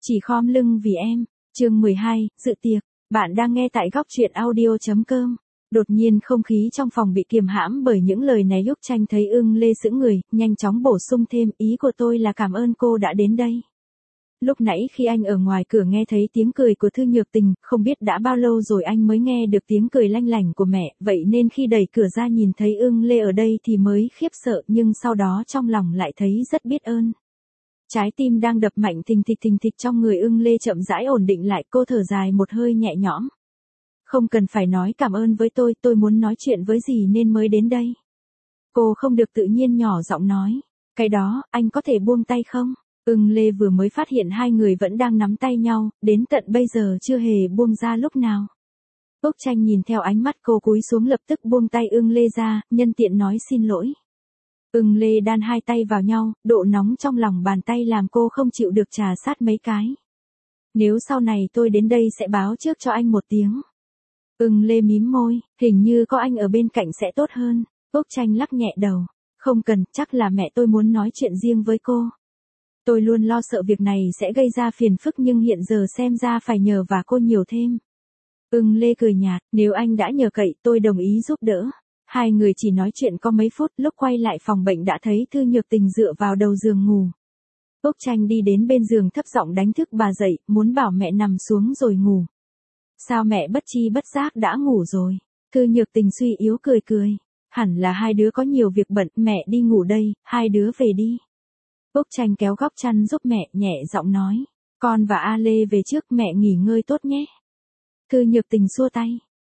Chỉ khom lưng vì em. Chương 12, dự tiệc. Bạn đang nghe tại góc truyện audio.com. Đột nhiên không khí trong phòng bị kiềm hãm bởi những lời này. Úc Tranh thấy Ưng Lê sững người, nhanh chóng bổ sung thêm, ý của tôi là cảm ơn cô đã đến đây. Lúc nãy khi anh ở ngoài cửa nghe thấy tiếng cười của Thư Nhược Tình, không biết đã bao lâu rồi anh mới nghe được tiếng cười lanh lảnh của mẹ, vậy nên khi đẩy cửa ra nhìn thấy Ưng Lê ở đây thì mới khiếp sợ, nhưng sau đó trong lòng lại thấy rất biết ơn. Trái tim đang đập mạnh thình thịch trong người Ưng Lê chậm rãi ổn định lại, cô thở dài một hơi nhẹ nhõm. Không cần phải nói cảm ơn với tôi muốn nói chuyện với dì nên mới đến đây. Cô không được tự nhiên nhỏ giọng nói. Cái đó, anh có thể buông tay không? Ưng Lê vừa mới phát hiện hai người vẫn đang nắm tay nhau, đến tận bây giờ chưa hề buông ra lúc nào. Úc Tranh nhìn theo ánh mắt cô cúi xuống lập tức buông tay Ưng Lê ra, nhân tiện nói xin lỗi. Ưng Lê đan hai tay vào nhau, độ nóng trong lòng bàn tay làm cô không chịu được trà sát mấy cái. Nếu sau này tôi đến đây sẽ báo trước cho anh một tiếng. Ưng Lê mím môi, hình như có anh ở bên cạnh sẽ tốt hơn. Úc Tranh lắc nhẹ đầu. Không cần, chắc là mẹ tôi muốn nói chuyện riêng với cô. Tôi luôn lo sợ việc này sẽ gây ra phiền phức nhưng hiện giờ xem ra phải nhờ và cô nhiều thêm. Ưng Lê cười nhạt, nếu anh đã nhờ cậy tôi đồng ý giúp đỡ. Hai người chỉ nói chuyện có mấy phút, lúc quay lại phòng bệnh đã thấy Thư Nhược Tình dựa vào đầu giường ngủ. Úc Tranh đi đến bên giường thấp giọng đánh thức bà dậy, muốn bảo mẹ nằm xuống rồi ngủ. Sao mẹ bất chi bất giác đã ngủ rồi? Thư Nhược Tình suy yếu cười. Hẳn là hai đứa có nhiều việc bận, mẹ đi ngủ đây, hai đứa về đi. Úc Tranh kéo góc chăn giúp mẹ, nhẹ giọng nói. Con và A Lê về trước, mẹ nghỉ ngơi tốt nhé. Thư Nhược Tình xua tay.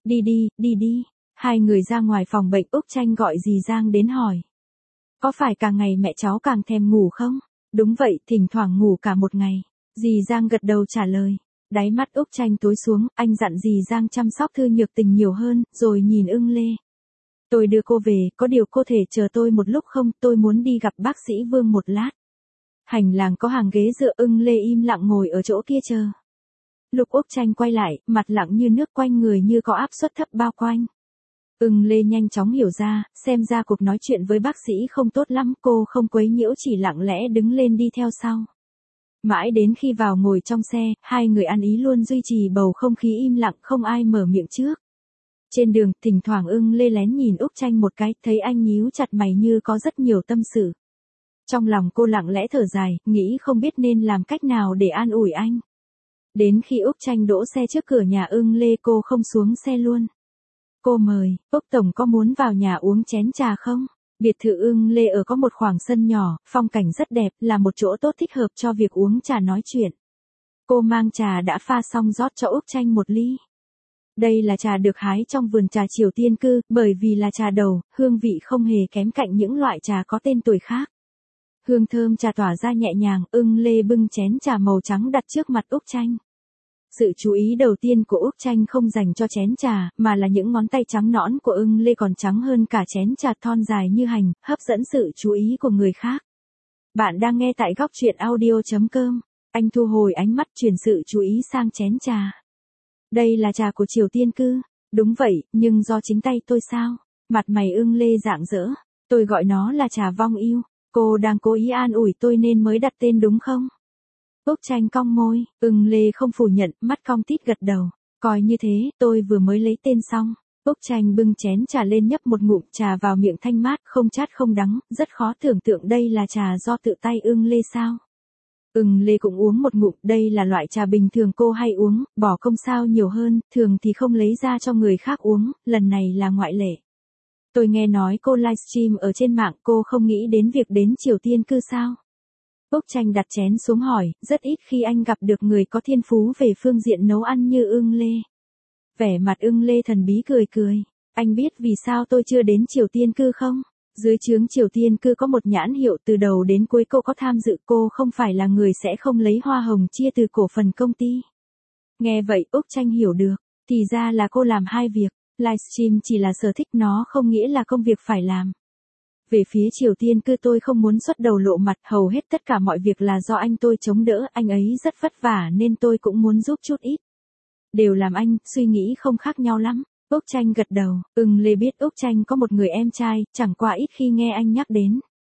Đi. Hai người ra ngoài phòng bệnh. Úc Tranh gọi dì Giang đến hỏi. Có phải càng ngày mẹ cháu càng thèm ngủ không? Đúng vậy, thỉnh thoảng ngủ cả một ngày. Dì Giang gật đầu trả lời. Đáy mắt Úc Tranh tối xuống, anh dặn dì Giang chăm sóc Thư Nhược Tình nhiều hơn, rồi nhìn Ưng Lê. Tôi đưa cô về, có điều cô thể chờ tôi một lúc không, tôi muốn đi gặp bác sĩ Vương một lát. Hành lang có hàng ghế dựa, Ưng Lê im lặng ngồi ở chỗ kia chờ. Lúc Úc Tranh quay lại, mặt lặng như nước, quanh người như có áp suất thấp bao quanh. Ưng Lê nhanh chóng hiểu ra, xem ra cuộc nói chuyện với bác sĩ không tốt lắm, cô không quấy nhiễu chỉ lặng lẽ đứng lên đi theo sau. Mãi đến khi vào ngồi trong xe, hai người ăn ý luôn duy trì bầu không khí im lặng, không ai mở miệng trước. Trên đường, thỉnh thoảng Ưng Lê lén nhìn Úc Tranh một cái, thấy anh nhíu chặt mày như có rất nhiều tâm sự. Trong lòng cô lặng lẽ thở dài, nghĩ không biết nên làm cách nào để an ủi anh. Đến khi Úc Tranh đỗ xe trước cửa nhà Ưng Lê, cô không xuống xe luôn. Cô mời, Úc Tổng có muốn vào nhà uống chén trà không? Biệt thự Ưng Lê ở có một khoảng sân nhỏ, phong cảnh rất đẹp, là một chỗ tốt thích hợp cho việc uống trà nói chuyện. Cô mang trà đã pha xong rót cho Úc Tranh một ly. Đây là trà được hái trong vườn trà Triều Tiên Cư, bởi vì là trà đầu, hương vị không hề kém cạnh những loại trà có tên tuổi khác. Hương thơm trà tỏa ra nhẹ nhàng, Ưng Lê bưng chén trà màu trắng đặt trước mặt Úc Tranh. Sự chú ý đầu tiên của Úc Tranh không dành cho chén trà, mà là những ngón tay trắng nõn của Ưng Lê còn trắng hơn cả chén trà thon dài như hành, hấp dẫn sự chú ý của người khác. Bạn đang nghe tại góc truyện audio.com. Anh thu hồi ánh mắt chuyển sự chú ý sang chén trà. Đây là trà của Triều Tiên Cư. Đúng vậy, nhưng do chính tay tôi sao? Mặt mày Ưng Lê rạng rỡ. Tôi gọi nó là trà vong yêu. Cô đang cố ý an ủi tôi nên mới đặt tên đúng không? Úc Tranh cong môi, Ưng Lê không phủ nhận, mắt cong tít gật đầu. Coi như thế, tôi vừa mới lấy tên xong. Úc Tranh bưng chén trà lên nhấp một ngụm trà vào miệng thanh mát, không chát không đắng, rất khó tưởng tượng đây là trà do tự tay Ưng Lê sao. Ưng Lê cũng uống một ngụm, đây là loại trà bình thường cô hay uống, bỏ công sao nhiều hơn, thường thì không lấy ra cho người khác uống, lần này là ngoại lệ. Tôi nghe nói cô livestream ở trên mạng, cô không nghĩ đến việc đến Triều Tiên Cư sao? Úc Tranh đặt chén xuống hỏi, rất ít khi anh gặp được người có thiên phú về phương diện nấu ăn như Ưng Lê. Vẻ mặt Ưng Lê thần bí cười. Anh biết vì sao tôi chưa đến Triều Tiên Cư không? Dưới trướng Triều Tiên Cư có một nhãn hiệu, từ đầu đến cuối cô có tham dự, cô không phải là người sẽ không lấy hoa hồng chia từ cổ phần công ty. Nghe vậy Úc Tranh hiểu được, thì ra là cô làm hai việc, livestream chỉ là sở thích, nó không nghĩa là công việc phải làm. Về phía Triều Tiên Cư tôi không muốn xuất đầu lộ mặt, hầu hết tất cả mọi việc là do anh tôi chống đỡ, anh ấy rất vất vả nên tôi cũng muốn giúp chút ít. Đều làm anh, suy nghĩ không khác nhau lắm. Úc Tranh gật đầu, Ưng Lê biết Úc Tranh có một người em trai, chẳng qua ít khi nghe anh nhắc đến.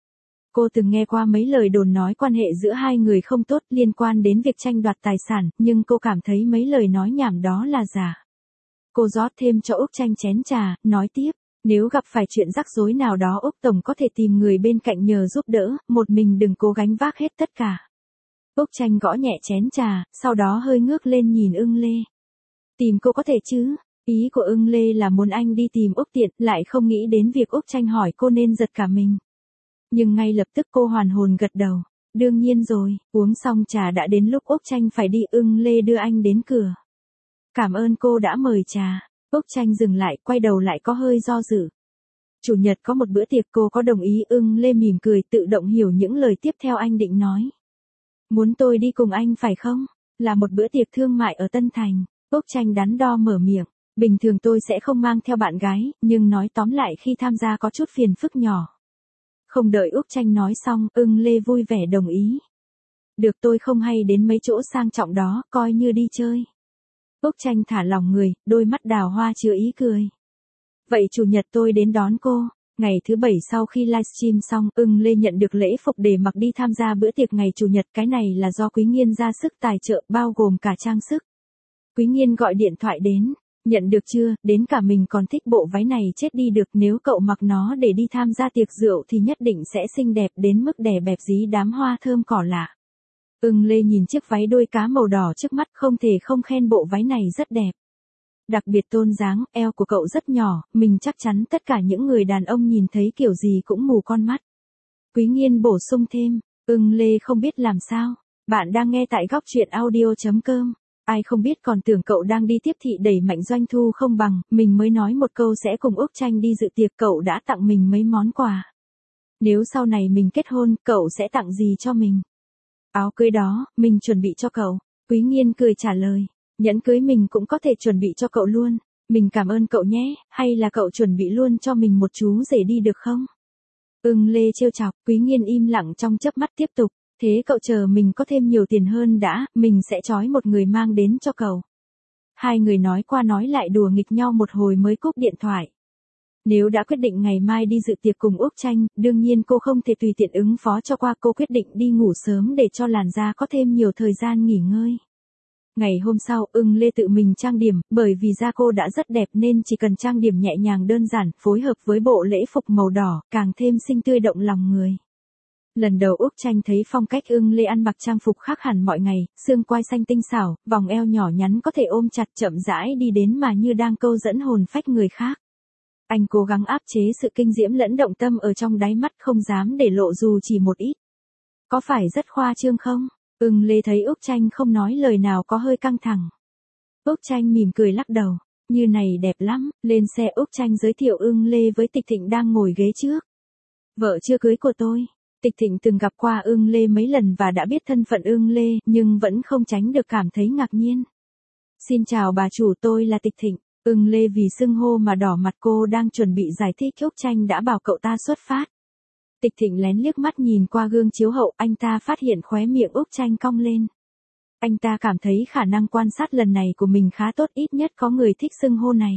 Cô từng nghe qua mấy lời đồn nói quan hệ giữa hai người không tốt liên quan đến việc tranh đoạt tài sản, nhưng cô cảm thấy mấy lời nói nhảm đó là giả. Cô rót thêm cho Úc Tranh chén trà, nói tiếp, nếu gặp phải chuyện rắc rối nào đó Úc Tổng có thể tìm người bên cạnh nhờ giúp đỡ, một mình đừng cố gắng vác hết tất cả. Úc Tranh gõ nhẹ chén trà, sau đó hơi ngước lên nhìn Ưng Lê. Tìm cô có thể chứ? Ý của Ưng Lê là muốn anh đi tìm Úc Tiện, lại không nghĩ đến việc Úc Tranh hỏi cô nên giật cả mình. Nhưng ngay lập tức cô hoàn hồn gật đầu. Đương nhiên rồi, uống xong trà đã đến lúc Úc Tranh phải đi, Ưng Lê đưa anh đến cửa. Cảm ơn cô đã mời trà. Úc Tranh dừng lại, quay đầu lại có hơi do dự. Chủ nhật có một bữa tiệc, cô có đồng ý? Ưng Lê mỉm cười, tự động hiểu những lời tiếp theo anh định nói. Muốn tôi đi cùng anh phải không? Là một bữa tiệc thương mại ở Tân Thành. Úc Tranh đắn đo mở miệng. Bình thường tôi sẽ không mang theo bạn gái, nhưng nói tóm lại khi tham gia có chút phiền phức nhỏ. Không đợi Úc Tranh nói xong, Ưng Lê vui vẻ đồng ý. Được, tôi không hay đến mấy chỗ sang trọng đó, coi như đi chơi. Úc Tranh thả lỏng người, đôi mắt đào hoa chứa ý cười. Vậy chủ nhật tôi đến đón cô. Ngày thứ 7 sau khi livestream xong, Ưng Lê nhận được lễ phục để mặc đi tham gia bữa tiệc ngày chủ nhật. Cái này là do Quý Nghiên ra sức tài trợ, bao gồm cả trang sức. Quý Nghiên gọi điện thoại đến. Nhận được chưa, đến cả mình còn thích bộ váy này chết đi được, nếu cậu mặc nó để đi tham gia tiệc rượu thì nhất định sẽ xinh đẹp đến mức đè bẹp dí đám hoa thơm cỏ lạ. Ưng Lê nhìn chiếc váy đôi cá màu đỏ trước mắt, không thể không khen bộ váy này rất đẹp. Đặc biệt tôn dáng, eo của cậu rất nhỏ, mình chắc chắn tất cả những người đàn ông nhìn thấy kiểu gì cũng mù con mắt. Quý Nghiên bổ sung thêm, Ưng Lê không biết làm sao. Bạn đang nghe tại góc truyện audio.com. Ai không biết còn tưởng cậu đang đi tiếp thị đẩy mạnh doanh thu không bằng, mình mới nói một câu sẽ cùng Úc Tranh đi dự tiệc, cậu đã tặng mình mấy món quà. Nếu sau này mình kết hôn, cậu sẽ tặng gì cho mình? Áo cưới đó, mình chuẩn bị cho cậu. Quý Nghiên cười trả lời, nhẫn cưới mình cũng có thể chuẩn bị cho cậu luôn. Mình cảm ơn cậu nhé, hay là cậu chuẩn bị luôn cho mình một chú rể đi được không? Ưng Lê trêu chọc, Quý Nghiên im lặng trong chớp mắt tiếp tục. Thế cậu chờ mình có thêm nhiều tiền hơn đã, mình sẽ trói một người mang đến cho cậu. Hai người nói qua nói lại đùa nghịch nhau một hồi mới cúp điện thoại. Nếu đã quyết định ngày mai đi dự tiệc cùng Úc Tranh, đương nhiên cô không thể tùy tiện ứng phó cho qua, cô quyết định đi ngủ sớm để cho làn da có thêm nhiều thời gian nghỉ ngơi. Ngày hôm sau, Ưng Lê tự mình trang điểm, bởi vì da cô đã rất đẹp nên chỉ cần trang điểm nhẹ nhàng đơn giản, phối hợp với bộ lễ phục màu đỏ, càng thêm xinh tươi động lòng người. Lần đầu Úc Tranh thấy phong cách Ưng Lê ăn mặc trang phục khác hẳn mọi ngày, xương quai xanh tinh xảo, vòng eo nhỏ nhắn có thể ôm chặt, chậm rãi đi đến mà như đang câu dẫn hồn phách người khác. Anh cố gắng áp chế sự kinh diễm lẫn động tâm ở trong đáy mắt, không dám để lộ dù chỉ một ít. Có phải rất khoa trương không? Ưng Lê thấy Úc Tranh không nói lời nào có hơi căng thẳng. Úc Tranh mỉm cười lắc đầu, như này đẹp lắm. Lên xe, Úc Tranh giới thiệu Ưng Lê với Tịch Thịnh đang ngồi ghế trước. Vợ chưa cưới của tôi. Tịch Thịnh từng gặp qua Ưng Lê mấy lần và đã biết thân phận Ưng Lê, nhưng vẫn không tránh được cảm thấy ngạc nhiên. Xin chào bà chủ, tôi là Tịch Thịnh. Ưng Lê vì xưng hô mà đỏ mặt, cô đang chuẩn bị giải thích, Úc Tranh đã bảo cậu ta xuất phát. Tịch Thịnh lén liếc mắt nhìn qua gương chiếu hậu, anh ta phát hiện khóe miệng Úc Tranh cong lên. Anh ta cảm thấy khả năng quan sát lần này của mình khá tốt, ít nhất có người thích xưng hô này.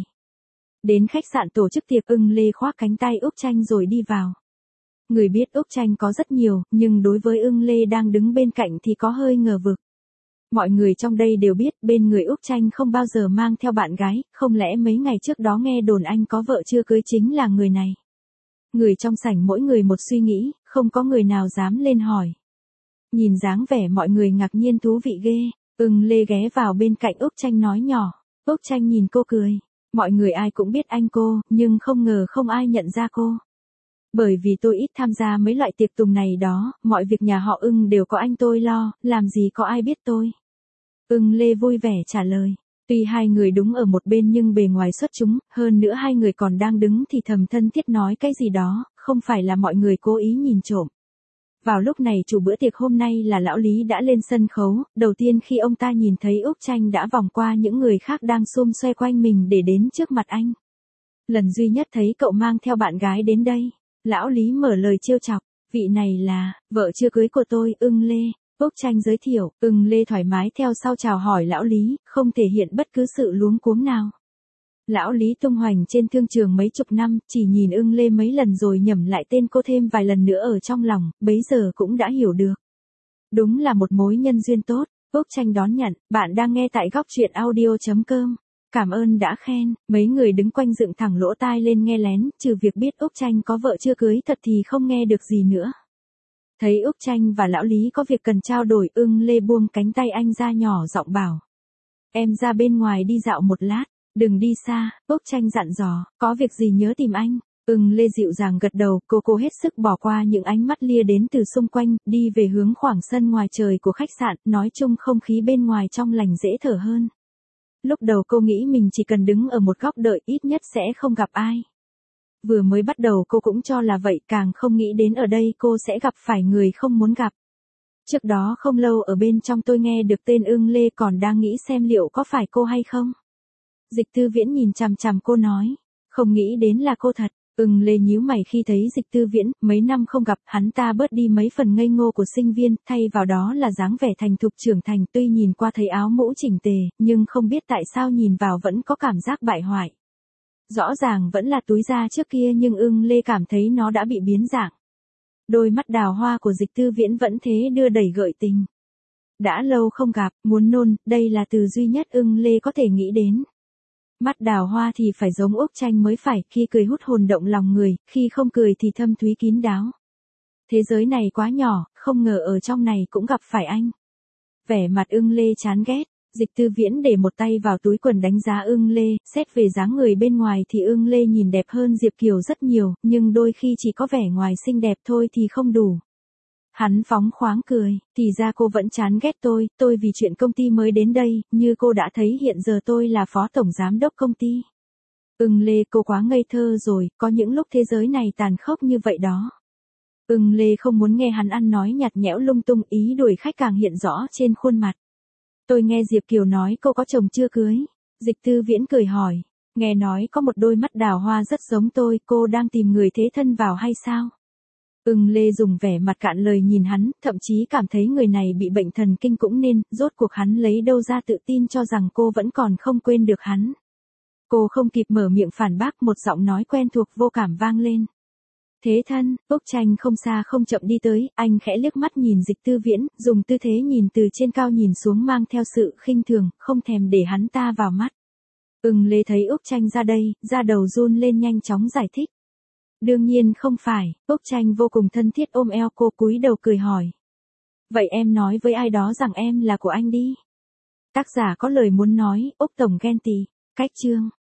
Đến khách sạn tổ chức tiệc, Ưng Lê khoác cánh tay Úc Tranh rồi đi vào. Người biết Úc Tranh có rất nhiều, nhưng đối với Ưng Lê đang đứng bên cạnh thì có hơi ngờ vực. Mọi người trong đây đều biết bên người Úc Tranh không bao giờ mang theo bạn gái, không lẽ mấy ngày trước đó nghe đồn anh có vợ chưa cưới chính là người này. Người trong sảnh mỗi người một suy nghĩ, không có người nào dám lên hỏi. Nhìn dáng vẻ mọi người ngạc nhiên thú vị ghê, Ưng Lê ghé vào bên cạnh Úc Tranh nói nhỏ. Úc Tranh nhìn cô cười. Mọi người ai cũng biết anh cô, nhưng không ngờ không ai nhận ra cô. Bởi vì tôi ít tham gia mấy loại tiệc tùng này đó, mọi việc nhà họ Ưng đều có anh tôi lo, làm gì có ai biết tôi. Ưng Lê vui vẻ trả lời. Tuy hai người đúng ở một bên nhưng bề ngoài xuất chúng, hơn nữa hai người còn đang đứng thì thầm thân thiết nói cái gì đó, không phải là mọi người cố ý nhìn trộm. Vào lúc này chủ bữa tiệc hôm nay là lão Lý đã lên sân khấu, đầu tiên khi ông ta nhìn thấy Úc Tranh đã vòng qua những người khác đang xum xoe quanh mình để đến trước mặt anh. Lần duy nhất thấy cậu mang theo bạn gái đến đây, lão Lý mở lời trêu chọc, vị này là, vợ chưa cưới của tôi, Ưng Lê. Úc Tranh giới thiệu, Ưng Lê thoải mái theo sau chào hỏi lão Lý, không thể hiện bất cứ sự luống cuống nào. Lão Lý tung hoành trên thương trường mấy chục năm, chỉ nhìn Ưng Lê mấy lần rồi nhẩm lại tên cô thêm vài lần nữa ở trong lòng, bấy giờ cũng đã hiểu được. Đúng là một mối nhân duyên tốt. Úc Tranh đón nhận, bạn đang nghe tại góc truyện audio.com. Cảm ơn đã khen, mấy người đứng quanh dựng thẳng lỗ tai lên nghe lén, trừ việc biết Úc Tranh có vợ chưa cưới thật thì không nghe được gì nữa. Thấy Úc Tranh và Lão Lý có việc cần trao đổi, Ưng Lê buông cánh tay anh ra nhỏ giọng bảo. Em ra bên ngoài đi dạo một lát, đừng đi xa, Úc Tranh dặn dò, có việc gì nhớ tìm anh. Ưng Lê dịu dàng gật đầu, cô hết sức bỏ qua những ánh mắt lia đến từ xung quanh, đi về hướng khoảng sân ngoài trời của khách sạn, nói chung không khí bên ngoài trong lành dễ thở hơn. Lúc đầu cô nghĩ mình chỉ cần đứng ở một góc đợi ít nhất sẽ không gặp ai. Vừa mới bắt đầu cô cũng cho là vậy, càng không nghĩ đến ở đây cô sẽ gặp phải người không muốn gặp. Trước đó không lâu ở bên trong tôi nghe được tên Ưng Lê còn đang nghĩ xem liệu có phải cô hay không. Dịch Tư Viễn nhìn chằm chằm cô nói, không nghĩ đến là cô thật. Ưng Lê nhíu mày khi thấy Dịch Tư Viễn, mấy năm không gặp, hắn ta bớt đi mấy phần ngây ngô của sinh viên, thay vào đó là dáng vẻ thành thục trưởng thành, tuy nhìn qua thấy áo mũ chỉnh tề, nhưng không biết tại sao nhìn vào vẫn có cảm giác bại hoại. Rõ ràng vẫn là túi da trước kia nhưng Ưng Lê cảm thấy nó đã bị biến dạng. Đôi mắt đào hoa của Dịch Tư Viễn vẫn thế đưa đẩy gợi tình. Đã lâu không gặp, muốn nôn, đây là từ duy nhất Ưng Lê có thể nghĩ đến. Mắt đào hoa thì phải giống Úc Tranh mới phải, khi cười hút hồn động lòng người, khi không cười thì thâm thúy kín đáo. Thế giới này quá nhỏ, không ngờ ở trong này cũng gặp phải anh. Vẻ mặt Ưng Lê chán ghét, Dịch Tư Viễn để một tay vào túi quần đánh giá Ưng Lê, xét về dáng người bên ngoài thì Ưng Lê nhìn đẹp hơn Diệp Kiều rất nhiều, nhưng đôi khi chỉ có vẻ ngoài xinh đẹp thôi thì không đủ. Hắn phóng khoáng cười, thì ra cô vẫn chán ghét tôi vì chuyện công ty mới đến đây, như cô đã thấy hiện giờ tôi là phó tổng giám đốc công ty. Ưng Lê, cô quá ngây thơ rồi, có những lúc thế giới này tàn khốc như vậy đó. Ưng Lê không muốn nghe hắn ăn nói nhạt nhẽo lung tung, ý đuổi khách càng hiện rõ trên khuôn mặt. Tôi nghe Diệp Kiều nói cô có chồng chưa cưới. Dịch Tư Viễn cười hỏi, nghe nói có một đôi mắt đào hoa rất giống tôi, cô đang tìm người thế thân vào hay sao? Ưng Lê dùng vẻ mặt cạn lời nhìn hắn, thậm chí cảm thấy người này bị bệnh thần kinh cũng nên, rốt cuộc hắn lấy đâu ra tự tin cho rằng cô vẫn còn không quên được hắn. Cô không kịp mở miệng phản bác, một giọng nói quen thuộc vô cảm vang lên. Thế thân, Úc Tranh không xa không chậm đi tới, anh khẽ liếc mắt nhìn Dịch Tư Viễn, dùng tư thế nhìn từ trên cao nhìn xuống mang theo sự khinh thường, không thèm để hắn ta vào mắt. Ưng Lê thấy Úc Tranh ra đây, da đầu run lên nhanh chóng giải thích. Đương nhiên không phải, Úc Tranh vô cùng thân thiết ôm eo cô, cúi đầu cười hỏi. Vậy em nói với ai đó rằng em là của anh đi. Tác giả có lời muốn nói, Úc Tổng ghen tị. Cách chương.